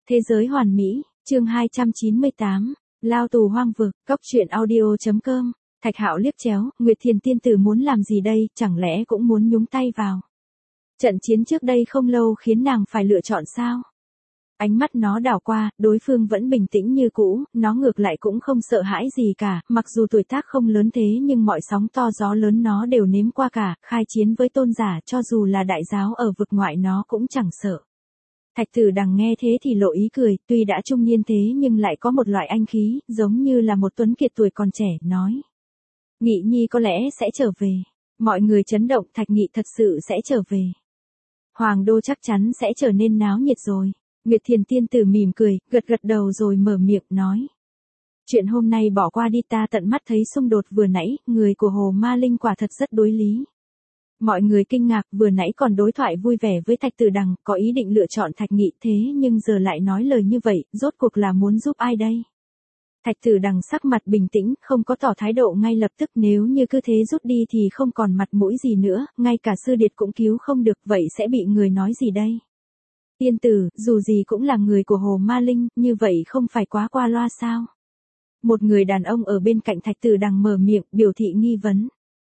Thế giới hoàn mỹ, chương 298, lao tù hoang vực, cóc truyện audio.com, Thạch Hạo liếc chéo, Nguyệt Thiền tiên tử muốn làm gì đây, chẳng lẽ cũng muốn nhúng tay vào. Trận chiến trước đây không lâu khiến nàng phải lựa chọn sao? Ánh mắt nó đảo qua, đối phương vẫn bình tĩnh như cũ, nó ngược lại cũng không sợ hãi gì cả, mặc dù tuổi tác không lớn thế nhưng mọi sóng to gió lớn nó đều nếm qua cả, khai chiến với tôn giả cho dù là đại giáo ở vực ngoại nó cũng chẳng sợ. Thạch Tử Đằng nghe thế thì lộ ý cười, tuy đã trung niên thế nhưng lại có một loại anh khí, giống như là một tuấn kiệt tuổi còn trẻ, nói. Nghị nhi có lẽ sẽ trở về. Mọi người chấn động, Thạch Nghị thật sự sẽ trở về. Hoàng đô chắc chắn sẽ trở nên náo nhiệt rồi. Nguyệt Thiền tiên tử mỉm cười, gật gật đầu rồi mở miệng, nói. Chuyện hôm nay bỏ qua đi, ta tận mắt thấy xung đột vừa nãy, người của Hồ Ma Linh quả thật rất đối lý. Mọi người kinh ngạc, vừa nãy còn đối thoại vui vẻ với Thạch Tử Đằng, có ý định lựa chọn Thạch Nghị, thế nhưng giờ lại nói lời như vậy, rốt cuộc là muốn giúp ai đây? Thạch Tử Đằng sắc mặt bình tĩnh, không có tỏ thái độ ngay lập tức, nếu như cứ thế rút đi thì không còn mặt mũi gì nữa, ngay cả sư điệt cũng cứu không được, vậy sẽ bị người nói gì đây? Tiên tử, dù gì cũng là người của Hồ Ma Linh, như vậy không phải quá qua loa sao? Một người đàn ông ở bên cạnh Thạch Tử Đằng mở miệng, biểu thị nghi vấn.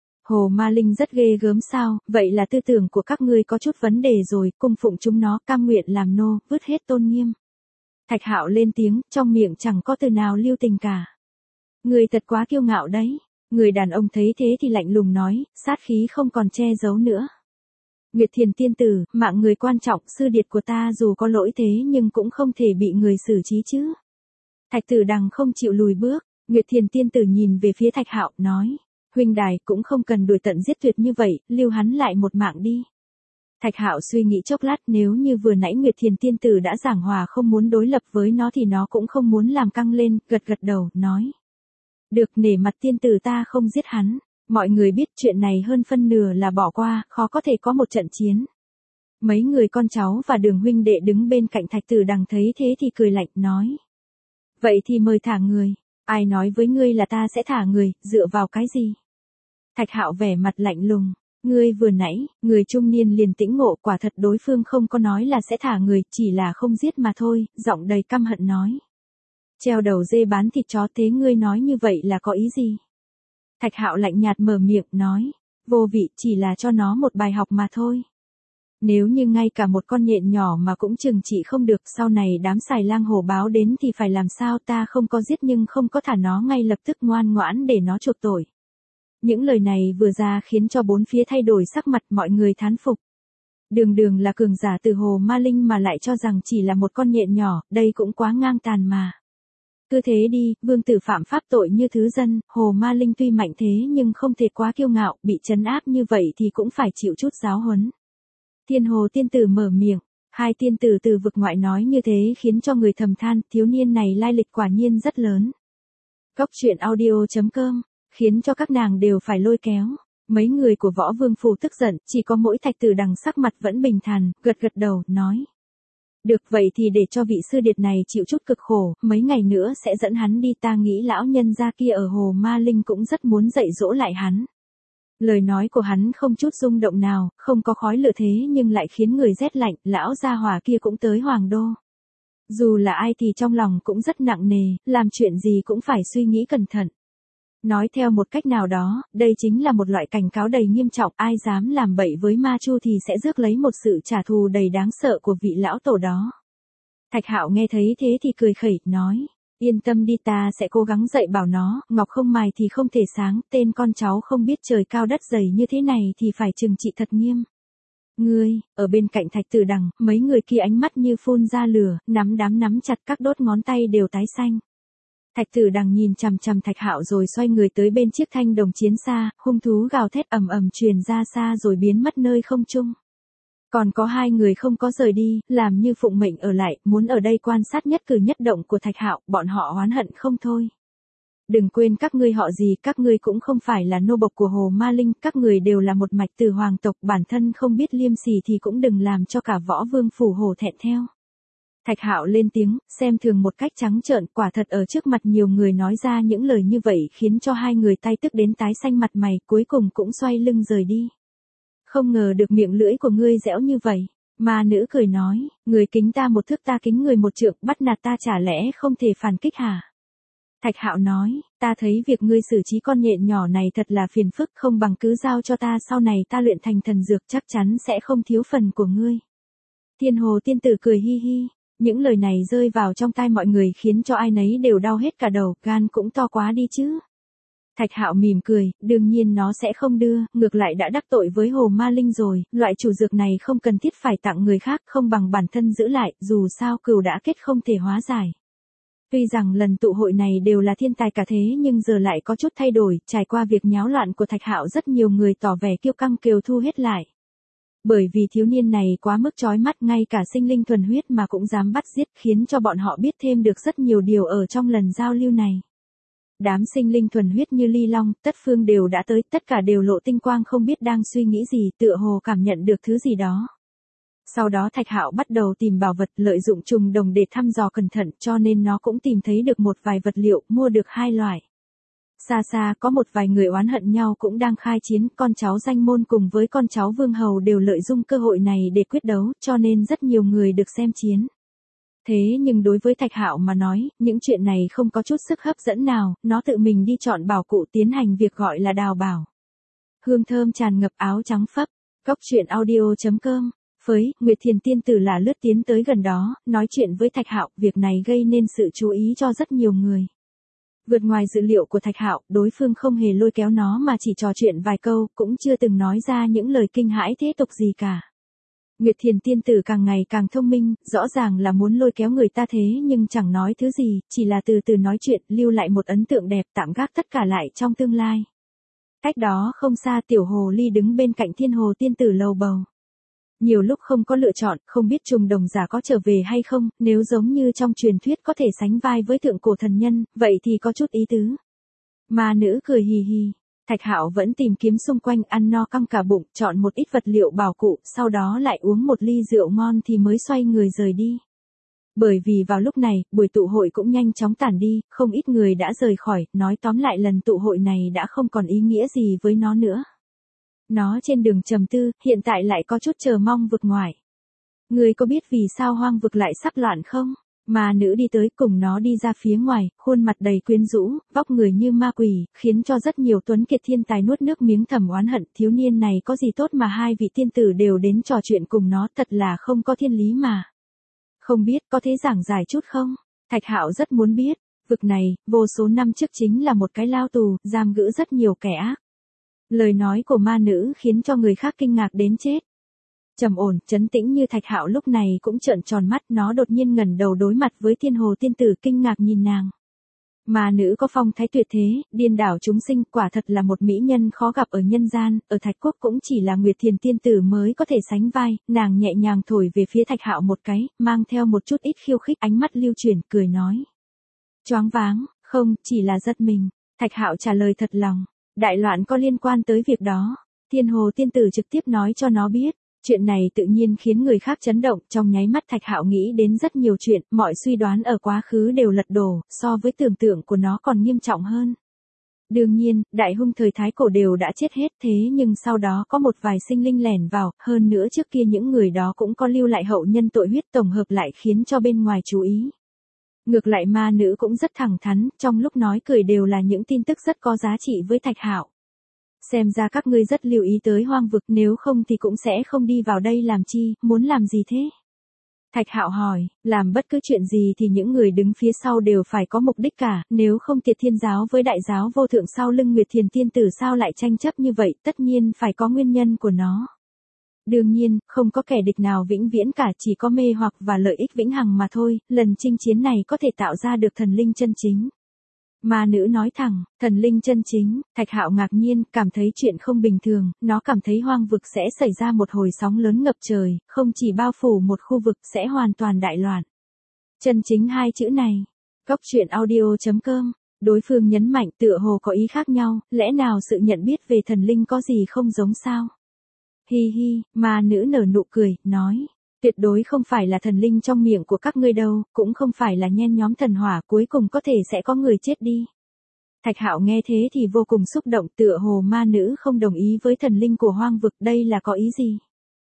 Hồ Ma Linh rất ghê gớm sao, vậy là tư tưởng của các ngươi có chút vấn đề rồi, cung phụng chúng nó, cam nguyện làm nô, vứt hết tôn nghiêm. Thạch Hạo lên tiếng, trong miệng chẳng có từ nào lưu tình cả. Người thật quá kiêu ngạo đấy. Người đàn ông thấy thế thì lạnh lùng nói, sát khí không còn che giấu nữa. Nguyệt Thiền tiên tử, mạng người quan trọng, sư điệt của ta dù có lỗi thế nhưng cũng không thể bị người xử trí chứ. Thạch Tử Đằng không chịu lùi bước, Nguyệt Thiền tiên tử nhìn về phía Thạch Hạo, nói. Huynh đài cũng không cần đuổi tận giết tuyệt như vậy, lưu hắn lại một mạng đi. Thạch Hạo suy nghĩ chốc lát, nếu như vừa nãy Nguyệt Thiền tiên tử đã giảng hòa không muốn đối lập với nó thì nó cũng không muốn làm căng lên, gật gật đầu, nói. Được, nể mặt tiên tử ta không giết hắn. Mọi người biết chuyện này hơn phân nửa là bỏ qua, khó có thể có một trận chiến. Mấy người con cháu và Đường huynh đệ đứng bên cạnh Thạch Tử Đằng thấy thế thì cười lạnh, nói. Vậy thì mời thả người. Ai nói với ngươi là ta sẽ thả người, dựa vào cái gì? Thạch Hạo vẻ mặt lạnh lùng. Ngươi vừa nãy, người trung niên liền tĩnh ngộ, quả thật đối phương không có nói là sẽ thả người, chỉ là không giết mà thôi, giọng đầy căm hận nói. Treo đầu dê bán thịt chó, thế ngươi nói như vậy là có ý gì? Thạch Hạo lạnh nhạt mở miệng, nói. Vô vị, chỉ là cho nó một bài học mà thôi. Nếu như ngay cả một con nhện nhỏ mà cũng trừng trị không được, sau này đám xài lang hổ báo đến thì phải làm sao? Ta không có giết nhưng không có thả nó ngay lập tức, ngoan ngoãn để nó chuộc tội. Những lời này vừa ra khiến cho bốn phía thay đổi sắc mặt, mọi người thán phục. Đường là cường giả từ Hồ Ma Linh mà lại cho rằng chỉ là một con nhện nhỏ, đây cũng quá ngang tàn mà. Cứ thế đi, vương tử phạm pháp tội như thứ dân, Hồ Ma Linh tuy mạnh thế nhưng không thể quá kiêu ngạo, bị trấn áp như vậy thì cũng phải chịu chút giáo huấn. Thiên Hồ tiên tử mở miệng, hai tiên tử từ vực ngoại nói như thế khiến cho người thầm than, thiếu niên này lai lịch quả nhiên rất lớn. Cóc truyện audio.com, khiến cho các nàng đều phải lôi kéo. Mấy người của Võ Vương phủ tức giận, chỉ có mỗi Thạch Tử Đằng sắc mặt vẫn bình thản, gật gật đầu, nói. Được, vậy thì để cho vị sư điệt này chịu chút cực khổ, mấy ngày nữa sẽ dẫn hắn đi, ta nghĩ lão nhân gia kia ở Hồ Ma Linh cũng rất muốn dạy dỗ lại hắn. Lời nói của hắn không chút rung động nào, không có khói lửa thế nhưng lại khiến người rét lạnh, lão gia hỏa kia cũng tới Hoàng Đô. Dù là ai thì trong lòng cũng rất nặng nề, làm chuyện gì cũng phải suy nghĩ cẩn thận. Nói theo một cách nào đó, đây chính là một loại cảnh cáo đầy nghiêm trọng, ai dám làm bậy với Ma Chu thì sẽ rước lấy một sự trả thù đầy đáng sợ của vị lão tổ đó. Thạch Hạo nghe thấy thế thì cười khẩy, nói, yên tâm đi, ta sẽ cố gắng dạy bảo nó, ngọc không mài thì không thể sáng, tên con cháu không biết trời cao đất dày như thế này thì phải trừng trị thật nghiêm. Ngươi, ở bên cạnh Thạch Tử Đằng, mấy người kia ánh mắt như phun ra lửa, nắm chặt, các đốt ngón tay đều tái xanh. Thạch Tử Đằng nhìn chằm chằm Thạch Hạo rồi xoay người tới bên chiếc thanh đồng chiến xa, hung thú gào thét ầm ầm truyền ra xa rồi biến mất nơi không trung. Còn có hai người không có rời đi, làm như phụng mệnh ở lại, muốn ở đây quan sát nhất cử nhất động của Thạch Hạo, bọn họ oán hận không thôi. Đừng quên các ngươi họ gì, các ngươi cũng không phải là nô bộc của Hồ Ma Linh, các người đều là một mạch từ hoàng tộc, bản thân không biết liêm sỉ thì cũng đừng làm cho cả Võ Vương phủ Hồ thẹn theo. Thạch Hạo lên tiếng, xem thường một cách trắng trợn, quả thật ở trước mặt nhiều người nói ra những lời như vậy khiến cho hai người tay tức đến tái xanh mặt mày, cuối cùng cũng xoay lưng rời đi. Không ngờ được miệng lưỡi của ngươi dẻo như vậy. Ma nữ cười nói, người kính ta một thước ta kính người một trượng, bắt nạt ta chả lẽ không thể phản kích hả? Thạch Hạo nói, ta thấy việc ngươi xử trí con nhện nhỏ này thật là phiền phức, không bằng cứ giao cho ta, sau này ta luyện thành thần dược chắc chắn sẽ không thiếu phần của ngươi. Thiên Hồ tiên tử cười hi hi, những lời này rơi vào trong tai mọi người khiến cho ai nấy đều đau hết cả đầu, gan cũng to quá đi chứ. Thạch Hạo mỉm cười, đương nhiên nó sẽ không đưa, ngược lại đã đắc tội với Hồ Ma Linh rồi, loại chủ dược này không cần thiết phải tặng người khác, không bằng bản thân giữ lại, dù sao cừu đã kết không thể hóa giải. Tuy rằng lần tụ hội này đều là thiên tài cả thế nhưng giờ lại có chút thay đổi, trải qua việc nháo loạn của Thạch Hạo rất nhiều người tỏ vẻ kiêu căng kêu thu hết lại. Bởi vì thiếu niên này quá mức chói mắt, ngay cả sinh linh thuần huyết mà cũng dám bắt giết, khiến cho bọn họ biết thêm được rất nhiều điều ở trong lần giao lưu này. Đám sinh linh thuần huyết như Ly Long, Tất Phương đều đã tới, tất cả đều lộ tinh quang không biết đang suy nghĩ gì, tựa hồ cảm nhận được thứ gì đó. Sau đó Thạch Hạo bắt đầu tìm bảo vật, lợi dụng trùng đồng để thăm dò cẩn thận, cho nên nó cũng tìm thấy được một vài vật liệu, mua được 2 loại. Xa xa có một vài người oán hận nhau cũng đang khai chiến, con cháu danh môn cùng với con cháu vương hầu đều lợi dụng cơ hội này để quyết đấu, cho nên rất nhiều người được xem chiến. Thế nhưng đối với Thạch Hạo mà nói, những chuyện này không có chút sức hấp dẫn nào, nó tự mình đi chọn bảo cụ tiến hành việc gọi là đào bảo. Hương thơm tràn ngập, áo trắng phấp, Cốc Truyện Audio.com. Phới, Nguyệt Thiền tiên tử là lướt tiến tới gần đó, nói chuyện với Thạch Hạo, việc này gây nên sự chú ý cho rất nhiều người. Vượt ngoài dự liệu của Thạch Hạo, đối phương không hề lôi kéo nó mà chỉ trò chuyện vài câu, cũng chưa từng nói ra những lời kinh hãi thế tục gì cả. Nguyệt Thiền tiên tử càng ngày càng thông minh, rõ ràng là muốn lôi kéo người ta thế nhưng chẳng nói thứ gì, chỉ là từ từ nói chuyện, lưu lại một ấn tượng đẹp, tạm gác tất cả lại trong tương lai. Cách đó không xa Tiểu Hồ Ly đứng bên cạnh Thiên Hồ tiên tử lầu bầu. Nhiều lúc không có lựa chọn, không biết trùng đồng giả có trở về hay không, nếu giống như trong truyền thuyết có thể sánh vai với thượng cổ thần nhân, vậy thì có chút ý tứ. Ma nữ cười hì hì. Thạch Hạo vẫn tìm kiếm xung quanh, ăn no căng cả bụng, chọn một ít vật liệu bảo cụ, sau đó lại uống một ly rượu ngon thì mới xoay người rời đi. Bởi vì vào lúc này, buổi tụ hội cũng nhanh chóng tản đi, không ít người đã rời khỏi, nói tóm lại lần tụ hội này đã không còn ý nghĩa gì với nó nữa. Nó trên đường trầm tư, hiện tại lại có chút chờ mong vực ngoài. Người có biết vì sao hoang vực lại sắp loạn không? Ma nữ đi tới cùng nó đi ra phía ngoài, khuôn mặt đầy quyến rũ, vóc người như ma quỷ, khiến cho rất nhiều tuấn kiệt thiên tài nuốt nước miếng thầm oán hận, thiếu niên này có gì tốt mà hai vị tiên tử đều đến trò chuyện cùng nó, thật là không có thiên lý mà. Không biết có thể giảng giải chút không? Thạch Hạo rất muốn biết, vực này, vô số năm trước chính là một cái lao tù, giam giữ rất nhiều kẻ ác. Lời nói của ma nữ khiến cho người khác kinh ngạc đến chết. Trầm ổn, trấn tĩnh như Thạch Hạo lúc này cũng trợn tròn mắt, nó đột nhiên ngẩng đầu đối mặt với Thiên Hồ tiên tử, kinh ngạc nhìn nàng. Ma nữ có phong thái tuyệt thế, điên đảo chúng sinh, quả thật là một mỹ nhân khó gặp ở nhân gian, ở Thạch Quốc cũng chỉ là Nguyệt Thiền tiên tử mới có thể sánh vai, nàng nhẹ nhàng thổi về phía Thạch Hạo một cái, mang theo một chút ít khiêu khích, ánh mắt lưu chuyển, cười nói. Choáng váng, không, chỉ là giật mình. Thạch Hạo trả lời thật lòng. Đại loạn có liên quan tới việc đó. Thiên Hồ tiên tử trực tiếp nói cho nó biết. Chuyện này tự nhiên khiến người khác chấn động, trong nháy mắt Thạch Hạo nghĩ đến rất nhiều chuyện, mọi suy đoán ở quá khứ đều lật đổ, so với tưởng tượng của nó còn nghiêm trọng hơn. Đương nhiên, đại hung thời Thái Cổ đều đã chết hết, thế nhưng sau đó có một vài sinh linh lẻn vào, hơn nữa trước kia những người đó cũng có lưu lại hậu nhân tội huyết, tổng hợp lại khiến cho bên ngoài chú ý. Ngược lại ma nữ cũng rất thẳng thắn, trong lúc nói cười đều là những tin tức rất có giá trị với Thạch Hạo. Xem ra các ngươi rất lưu ý tới hoang vực, nếu không thì cũng sẽ không đi vào đây làm chi, muốn làm gì thế? Thạch Hạo hỏi, làm bất cứ chuyện gì thì những người đứng phía sau đều phải có mục đích cả, nếu không Tiệt Thiên giáo với Đại giáo vô thượng sau lưng Nguyệt Thiền tiên tử sao lại tranh chấp như vậy, tất nhiên phải có nguyên nhân của nó. Đương nhiên, không có kẻ địch nào vĩnh viễn cả, chỉ có mê hoặc và lợi ích vĩnh hằng mà thôi, lần chinh chiến này có thể tạo ra được thần linh chân chính. Ma nữ nói thẳng, thần linh chân chính, Thạch Hạo ngạc nhiên, cảm thấy chuyện không bình thường, nó cảm thấy hoang vực sẽ xảy ra một hồi sóng lớn ngập trời, không chỉ bao phủ một khu vực sẽ hoàn toàn đại loạn. Chân chính hai chữ này, Cốc Truyện Audio.com, đối phương nhấn mạnh tựa hồ có ý khác nhau, lẽ nào sự nhận biết về thần linh có gì không giống sao? Hi hi, ma nữ nở nụ cười, nói. Tuyệt đối không phải là thần linh trong miệng của các ngươi đâu, cũng không phải là nhen nhóm thần hỏa, cuối cùng có thể sẽ có người chết đi. Thạch Hạo nghe thế thì vô cùng xúc động, tựa hồ ma nữ không đồng ý với thần linh của hoang vực, đây là có ý gì?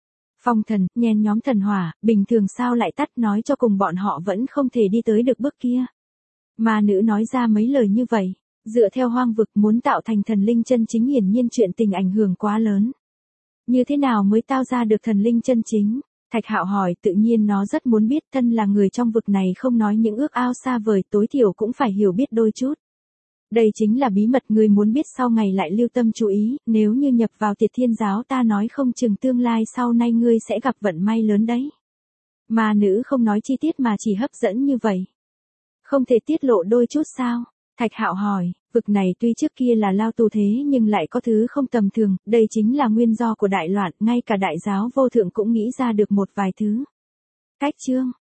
Phong thần, nhen nhóm thần hỏa, bình thường sao lại tắt, nói cho cùng bọn họ vẫn không thể đi tới được bước kia. Ma nữ nói ra mấy lời như vậy, dựa theo hoang vực muốn tạo thành thần linh chân chính hiển nhiên chuyện tình ảnh hưởng quá lớn. Như thế nào mới tạo ra được thần linh chân chính? Thạch Hạo hỏi, tự nhiên nó rất muốn biết, thân là người trong vực này không nói những ước ao xa vời, tối thiểu cũng phải hiểu biết đôi chút. Đây chính là bí mật, người muốn biết sau ngày lại lưu tâm chú ý, nếu như nhập vào Tiệt Thiên giáo ta nói không chừng tương lai sau này ngươi sẽ gặp vận may lớn đấy. Ma nữ không nói chi tiết mà chỉ hấp dẫn như vậy. Không thể tiết lộ đôi chút sao? Thạch Hạo hỏi, vực này tuy trước kia là lao tù thế nhưng lại có thứ không tầm thường, đây chính là nguyên do của đại loạn, ngay cả đại giáo vô thượng cũng nghĩ ra được một vài thứ. Cách chương